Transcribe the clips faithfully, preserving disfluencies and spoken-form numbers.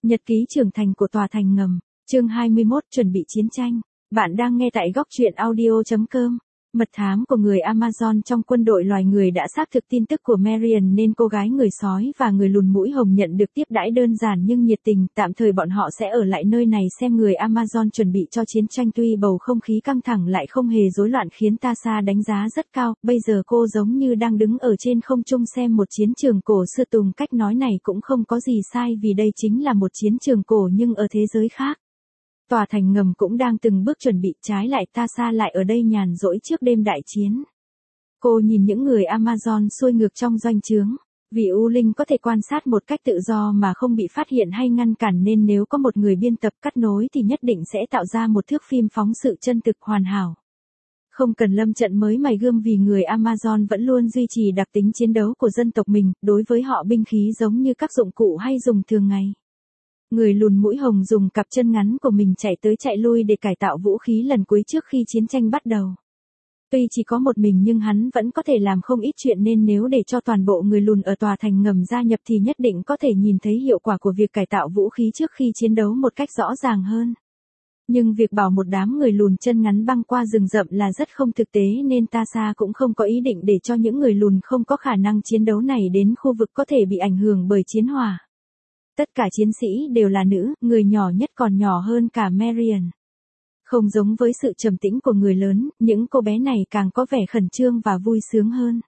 Nhật ký trưởng thành của tòa thành ngầm, chương hai mươi mốt, chuẩn bị chiến tranh. Bạn đang nghe tại góc truyện audio chấm com. Mật thám của người Amazon trong quân đội loài người đã xác thực tin tức của Marion nên cô gái người sói và người lùn mũi hồng nhận được tiếp đãi đơn giản nhưng nhiệt tình. Tạm thời bọn họ sẽ ở lại nơi này xem người Amazon chuẩn bị cho chiến tranh, tuy bầu không khí căng thẳng lại không hề rối loạn khiến Tasha đánh giá rất cao. Bây giờ cô giống như đang đứng ở trên không trung xem một chiến trường cổ xưa. Tùng cách nói này cũng không có gì sai vì đây chính là một chiến trường cổ nhưng ở thế giới khác. Tòa thành ngầm cũng đang từng bước chuẩn bị, trái lại Tasha lại ở đây nhàn rỗi trước đêm đại chiến. Cô nhìn những người Amazon xuôi ngược trong doanh trướng. Vì U Linh có thể quan sát một cách tự do mà không bị phát hiện hay ngăn cản nên nếu có một người biên tập cắt nối thì nhất định sẽ tạo ra một thước phim phóng sự chân thực hoàn hảo. Không cần lâm trận mới mài gươm vì người Amazon vẫn luôn duy trì đặc tính chiến đấu của dân tộc mình, đối với họ binh khí giống như các dụng cụ hay dùng thường ngày. Người lùn mũi hồng dùng cặp chân ngắn của mình chạy tới chạy lui để cải tạo vũ khí lần cuối trước khi chiến tranh bắt đầu. Tuy chỉ có một mình nhưng hắn vẫn có thể làm không ít chuyện nên nếu để cho toàn bộ người lùn ở tòa thành ngầm gia nhập thì nhất định có thể nhìn thấy hiệu quả của việc cải tạo vũ khí trước khi chiến đấu một cách rõ ràng hơn. Nhưng việc bảo một đám người lùn chân ngắn băng qua rừng rậm là rất không thực tế nên Tasha cũng không có ý định để cho những người lùn không có khả năng chiến đấu này đến khu vực có thể bị ảnh hưởng bởi chiến hỏa. Tất cả chiến sĩ đều là nữ, người nhỏ nhất còn nhỏ hơn cả Marion. Không giống với sự trầm tĩnh của người lớn, những cô bé này càng có vẻ khẩn trương và vui sướng hơn.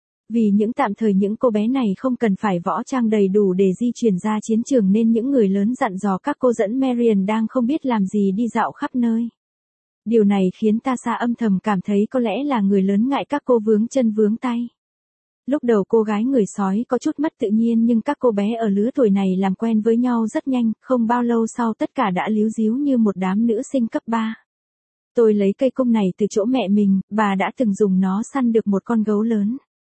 Vì những tạm thời những cô bé này không cần phải võ trang đầy đủ để di chuyển ra chiến trường nên những người lớn dặn dò các cô dẫn Marion đang không biết làm gì đi dạo khắp nơi. Điều này khiến Tasha âm thầm cảm thấy có lẽ là người lớn ngại các cô vướng chân vướng tay. Lúc đầu cô gái người sói có chút mất tự nhiên nhưng các cô bé ở lứa tuổi này làm quen với nhau rất nhanh, không bao lâu sau tất cả đã líu díu như một đám nữ sinh cấp ba. Tôi lấy cây cung này từ chỗ mẹ mình, bà đã từng dùng nó săn được một con gấu lớn.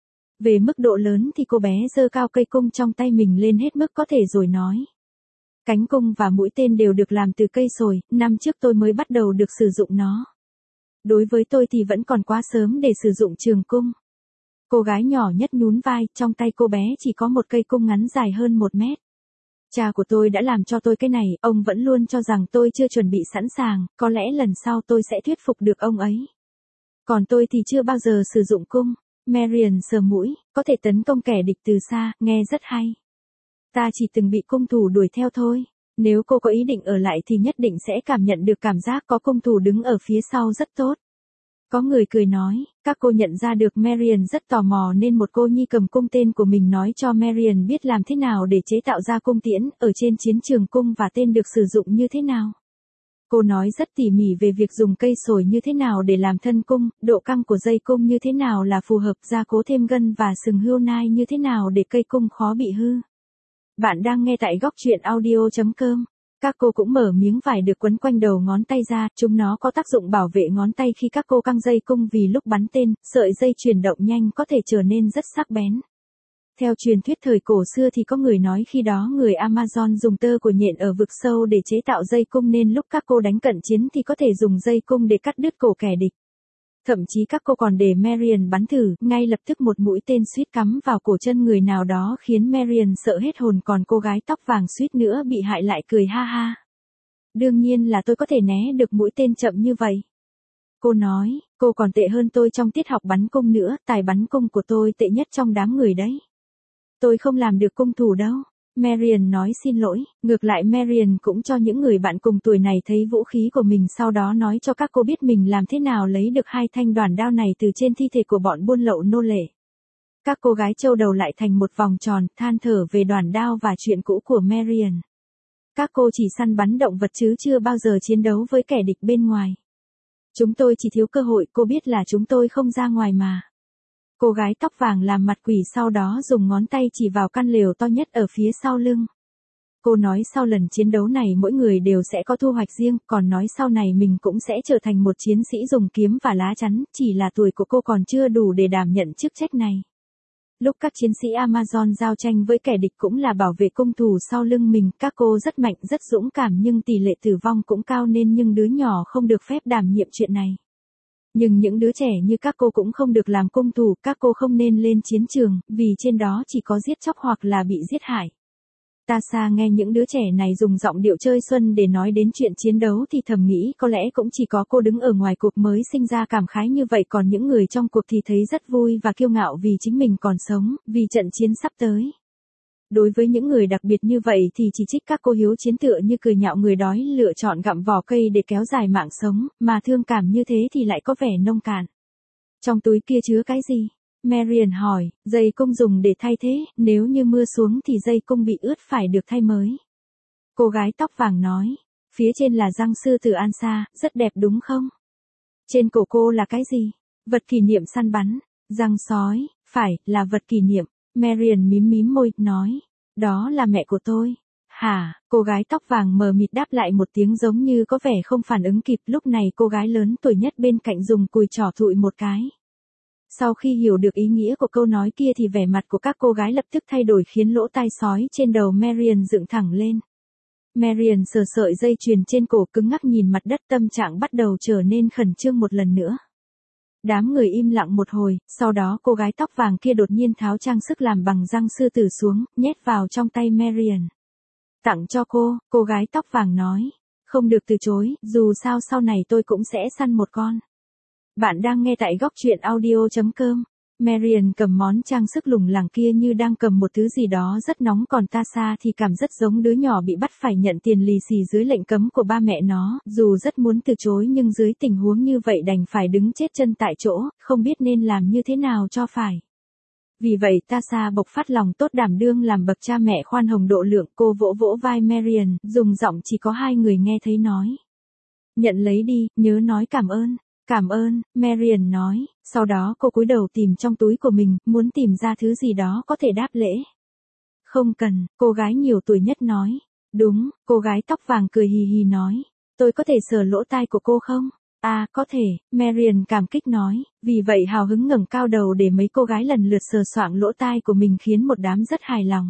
Về mức độ lớn thì cô bé giơ cao cây cung trong tay mình lên hết mức có thể rồi nói. Cánh cung và mũi tên đều được làm từ cây sồi, năm trước tôi mới bắt đầu được sử dụng nó. Đối với tôi thì vẫn còn quá sớm để sử dụng trường cung. Cô gái nhỏ nhất nhún vai, trong tay cô bé chỉ có một cây cung ngắn dài hơn một mét. Cha của tôi đã làm cho tôi cái này, ông vẫn luôn cho rằng tôi chưa chuẩn bị sẵn sàng, có lẽ lần sau tôi sẽ thuyết phục được ông ấy. Còn tôi thì chưa bao giờ sử dụng cung. Marion sờ mũi, có thể tấn công kẻ địch từ xa, nghe rất hay. Ta chỉ từng bị cung thủ đuổi theo thôi. Nếu cô có ý định ở lại thì nhất định sẽ cảm nhận được cảm giác có cung thủ đứng ở phía sau rất tốt. Có người cười nói, các cô nhận ra được Marion rất tò mò nên một cô nhi cầm cung tên của mình nói cho Marion biết làm thế nào để chế tạo ra cung tiễn, ở trên chiến trường cung và tên được sử dụng như thế nào. Cô nói rất tỉ mỉ về việc dùng cây sồi như thế nào để làm thân cung, độ căng của dây cung như thế nào là phù hợp, gia cố thêm gân và sừng hươu nai như thế nào để cây cung khó bị hư. Bạn đang nghe tại góc truyện audio chấm com. Các cô cũng mở miếng vải được quấn quanh đầu ngón tay ra, chúng nó có tác dụng bảo vệ ngón tay khi các cô căng dây cung vì lúc bắn tên, sợi dây chuyển động nhanh có thể trở nên rất sắc bén. Theo truyền thuyết thời cổ xưa thì có người nói khi đó người Amazon dùng tơ của nhện ở vực sâu để chế tạo dây cung nên lúc các cô đánh cận chiến thì có thể dùng dây cung để cắt đứt cổ kẻ địch. Thậm chí các cô còn để Marion bắn thử, ngay lập tức một mũi tên suýt cắm vào cổ chân người nào đó khiến Marion sợ hết hồn, còn cô gái tóc vàng suýt nữa bị hại lại cười ha ha. Đương nhiên là tôi có thể né được mũi tên chậm như vậy. Cô nói, cô còn tệ hơn tôi trong tiết học bắn cung nữa, tài bắn cung của tôi tệ nhất trong đám người đấy. Tôi không làm được cung thủ đâu. Marion nói xin lỗi, ngược lại Marion cũng cho những người bạn cùng tuổi này thấy vũ khí của mình, sau đó nói cho các cô biết mình làm thế nào lấy được hai thanh đoản đao này từ trên thi thể của bọn buôn lậu nô lệ. Các cô gái trâu đầu lại thành một vòng tròn, than thở về đoản đao và chuyện cũ của Marion. Các cô chỉ săn bắn động vật chứ chưa bao giờ chiến đấu với kẻ địch bên ngoài. Chúng tôi chỉ thiếu cơ hội, cô biết là chúng tôi không ra ngoài mà. Cô gái tóc vàng làm mặt quỷ sau đó dùng ngón tay chỉ vào căn lều to nhất ở phía sau lưng. Cô nói sau lần chiến đấu này mỗi người đều sẽ có thu hoạch riêng, còn nói sau này mình cũng sẽ trở thành một chiến sĩ dùng kiếm và lá chắn, chỉ là tuổi của cô còn chưa đủ để đảm nhận chức trách này. Lúc các chiến sĩ Amazon giao tranh với kẻ địch cũng là bảo vệ cung thủ sau lưng mình, các cô rất mạnh rất dũng cảm nhưng tỷ lệ tử vong cũng cao nên những đứa nhỏ không được phép đảm nhiệm chuyện này. Nhưng những đứa trẻ như các cô cũng không được làm cung thủ, các cô không nên lên chiến trường, vì trên đó chỉ có giết chóc hoặc là bị giết hại. Tasha nghe những đứa trẻ này dùng giọng điệu chơi xuân để nói đến chuyện chiến đấu thì thầm nghĩ có lẽ cũng chỉ có cô đứng ở ngoài cuộc mới sinh ra cảm khái như vậy, còn những người trong cuộc thì thấy rất vui và kiêu ngạo vì chính mình còn sống, vì trận chiến sắp tới. Đối với những người đặc biệt như vậy thì chỉ trích các cô hiếu chiến tựa như cười nhạo người đói lựa chọn gặm vỏ cây để kéo dài mạng sống, mà thương cảm như thế thì lại có vẻ nông cạn. Trong túi kia chứa cái gì? Marian hỏi. Dây cung dùng để thay thế, nếu như mưa xuống thì dây cung bị ướt phải được thay mới. Cô gái tóc vàng nói. Phía trên là răng sư tử Ansa, rất đẹp đúng không? Trên cổ cô là cái gì? Vật kỷ niệm săn bắn. Răng sói, phải, là vật kỷ niệm. Marian mím mím môi, nói. Đó là mẹ của tôi. Hả? Cô gái tóc vàng mờ mịt đáp lại một tiếng giống như có vẻ không phản ứng kịp. Lúc này cô gái lớn tuổi nhất bên cạnh dùng cùi trỏ thụi một cái. Sau khi hiểu được ý nghĩa của câu nói kia thì vẻ mặt của các cô gái lập tức thay đổi khiến lỗ tai sói trên đầu Marian dựng thẳng lên. Marian sờ sợi dây chuyền trên cổ cứng ngắc nhìn mặt đất, tâm trạng bắt đầu trở nên khẩn trương một lần nữa. Đám người im lặng một hồi, sau đó cô gái tóc vàng kia đột nhiên tháo trang sức làm bằng răng sư tử xuống, nhét vào trong tay Marian. Tặng cho cô, cô gái tóc vàng nói. Không được từ chối, dù sao sau này tôi cũng sẽ săn một con. Bạn đang nghe tại góc truyện audio chấm com. Marian cầm món trang sức lủng lẳng kia như đang cầm một thứ gì đó rất nóng, còn Tasha thì cảm rất giống đứa nhỏ bị bắt phải nhận tiền lì xì dưới lệnh cấm của ba mẹ nó, dù rất muốn từ chối nhưng dưới tình huống như vậy đành phải đứng chết chân tại chỗ, không biết nên làm như thế nào cho phải. Vì vậy Tasha bộc phát lòng tốt đảm đương làm bậc cha mẹ khoan hồng độ lượng, cô vỗ vỗ vai Marian, dùng giọng chỉ có hai người nghe thấy nói. Nhận lấy đi, nhớ nói cảm ơn. Cảm ơn, Marian nói, sau đó cô cúi đầu tìm trong túi của mình, muốn tìm ra thứ gì đó có thể đáp lễ. Không cần, cô gái nhiều tuổi nhất nói. Đúng, cô gái tóc vàng cười hì hì nói. Tôi có thể sờ lỗ tai của cô không? À, có thể, Marian cảm kích nói, vì vậy hào hứng ngẩng cao đầu để mấy cô gái lần lượt sờ soạng lỗ tai của mình khiến một đám rất hài lòng.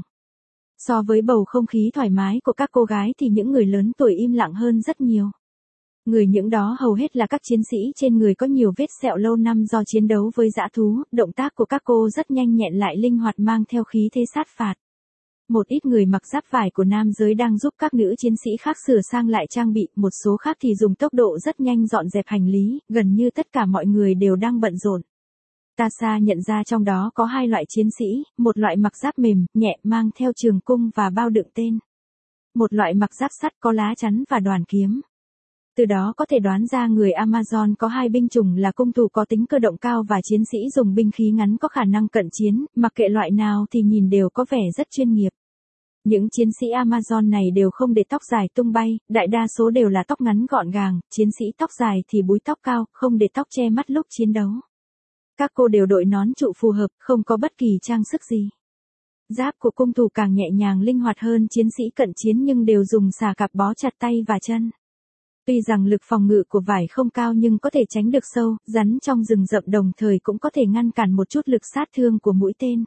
So với bầu không khí thoải mái của các cô gái thì những người lớn tuổi im lặng hơn rất nhiều. Người những đó hầu hết là các chiến sĩ trên người có nhiều vết sẹo lâu năm do chiến đấu với dã thú, động tác của các cô rất nhanh nhẹn lại linh hoạt mang theo khí thế sát phạt. Một ít người mặc giáp vải của nam giới đang giúp các nữ chiến sĩ khác sửa sang lại trang bị, một số khác thì dùng tốc độ rất nhanh dọn dẹp hành lý, gần như tất cả mọi người đều đang bận rộn. Tasha nhận ra trong đó có hai loại chiến sĩ, một loại mặc giáp mềm, nhẹ mang theo trường cung và bao đựng tên. Một loại mặc giáp sắt có lá chắn và đoàn kiếm. Từ đó có thể đoán ra người Amazon có hai binh chủng là cung thủ có tính cơ động cao và chiến sĩ dùng binh khí ngắn có khả năng cận chiến, mặc kệ loại nào thì nhìn đều có vẻ rất chuyên nghiệp. Những chiến sĩ Amazon này đều không để tóc dài tung bay, đại đa số đều là tóc ngắn gọn gàng, chiến sĩ tóc dài thì búi tóc cao, không để tóc che mắt lúc chiến đấu. Các cô đều đội nón trụ phù hợp, không có bất kỳ trang sức gì. Giáp của cung thủ càng nhẹ nhàng linh hoạt hơn chiến sĩ cận chiến nhưng đều dùng xà cạp bó chặt tay và chân. Tuy rằng lực phòng ngự của vải không cao nhưng có thể tránh được sâu, rắn trong rừng rậm, đồng thời cũng có thể ngăn cản một chút lực sát thương của mũi tên.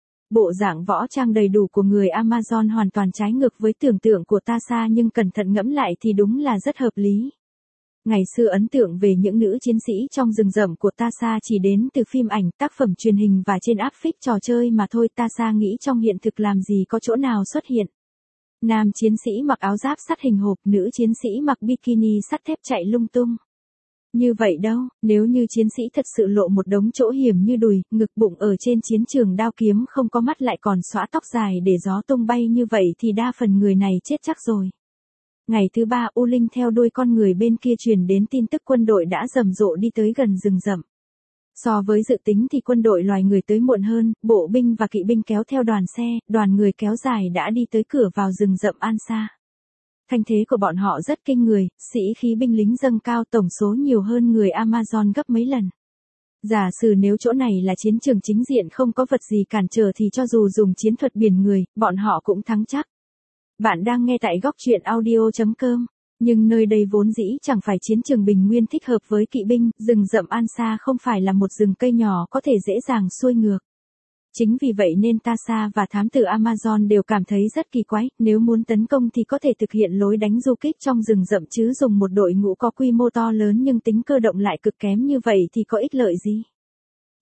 Bộ dạng võ trang đầy đủ của người Amazon hoàn toàn trái ngược với tưởng tượng của Tasha, nhưng cẩn thận ngẫm lại thì đúng là rất hợp lý. Ngày xưa ấn tượng về những nữ chiến sĩ trong rừng rậm của Tasha chỉ đến từ phim ảnh, tác phẩm truyền hình và trên áp phích trò chơi mà thôi. Tasha nghĩ trong hiện thực làm gì có chỗ nào xuất hiện. Nam chiến sĩ mặc áo giáp sắt hình hộp, nữ chiến sĩ mặc bikini sắt thép chạy lung tung. Như vậy đâu, nếu như chiến sĩ thật sự lộ một đống chỗ hiểm như đùi, ngực, bụng ở trên chiến trường đao kiếm không có mắt lại còn xõa tóc dài để gió tung bay như vậy thì đa phần người này chết chắc rồi. Ngày thứ ba, U Linh theo đuôi con người bên kia truyền đến tin tức quân đội đã rầm rộ đi tới gần rừng rậm. So với dự tính thì quân đội loài người tới muộn hơn, bộ binh và kỵ binh kéo theo đoàn xe, đoàn người kéo dài đã đi tới cửa vào rừng rậm Ansa. Thanh thế của bọn họ rất kinh người, sĩ khí binh lính dâng cao, tổng số nhiều hơn người Amazon gấp mấy lần. Giả sử nếu chỗ này là chiến trường chính diện không có vật gì cản trở thì cho dù dùng chiến thuật biển người, bọn họ cũng thắng chắc. Bạn đang nghe tại góc truyện audio chấm com. Nhưng nơi đây vốn dĩ chẳng phải chiến trường bình nguyên thích hợp với kỵ binh, rừng rậm Ansa không phải là một rừng cây nhỏ có thể dễ dàng xuôi ngược. Chính vì vậy nên Tasha và thám tử Amazon đều cảm thấy rất kỳ quái, nếu muốn tấn công thì có thể thực hiện lối đánh du kích trong rừng rậm chứ dùng một đội ngũ có quy mô to lớn nhưng tính cơ động lại cực kém như vậy thì có ích lợi gì.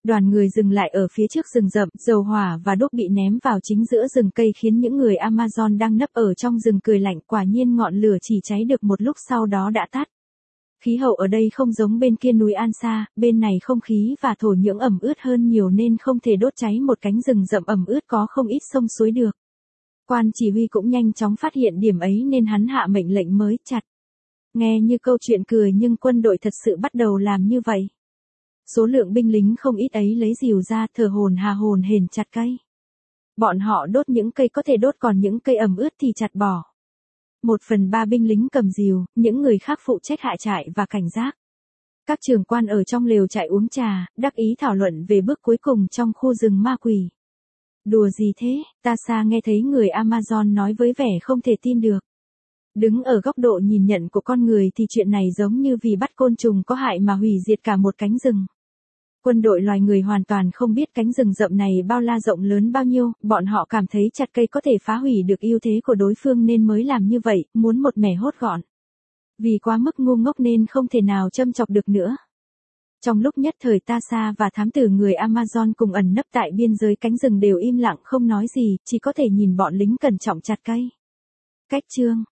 Đoàn người dừng lại ở phía trước rừng rậm, dầu hỏa và đuốc bị ném vào chính giữa rừng cây khiến những người Amazon đang nấp ở trong rừng cười lạnh, quả nhiên ngọn lửa chỉ cháy được một lúc sau đó đã tắt. Khí hậu ở đây không giống bên kia núi An Sa, bên này không khí và thổ nhưỡng ẩm ướt hơn nhiều nên không thể đốt cháy một cánh rừng rậm ẩm ướt có không ít sông suối được. Quan chỉ huy cũng nhanh chóng phát hiện điểm ấy nên hắn hạ mệnh lệnh mới chặt. Nghe như câu chuyện cười nhưng quân đội thật sự bắt đầu làm như vậy. Số lượng binh lính không ít ấy lấy rìu ra thở hổn hà hổn hển chặt cây. Bọn họ đốt những cây có thể đốt còn những cây ẩm ướt thì chặt bỏ. Một phần ba binh lính cầm rìu, những người khác phụ trách hạ trại và cảnh giác. Các trưởng quan ở trong lều trại uống trà, đắc ý thảo luận về bước cuối cùng trong khu rừng ma quỷ. Đùa gì thế, Tasha nghe thấy người Amazon nói với vẻ không thể tin được. Đứng ở góc độ nhìn nhận của con người thì chuyện này giống như vì bắt côn trùng có hại mà hủy diệt cả một cánh rừng. Quân đội loài người hoàn toàn không biết cánh rừng rậm này bao la rộng lớn bao nhiêu, bọn họ cảm thấy chặt cây có thể phá hủy được ưu thế của đối phương nên mới làm như vậy, muốn một mẻ hốt gọn. Vì quá mức ngu ngốc nên không thể nào châm chọc được nữa. Trong lúc nhất thời Tasha và thám tử người Amazon cùng ẩn nấp tại biên giới cánh rừng đều im lặng không nói gì, chỉ có thể nhìn bọn lính cẩn trọng chặt cây. Cách chương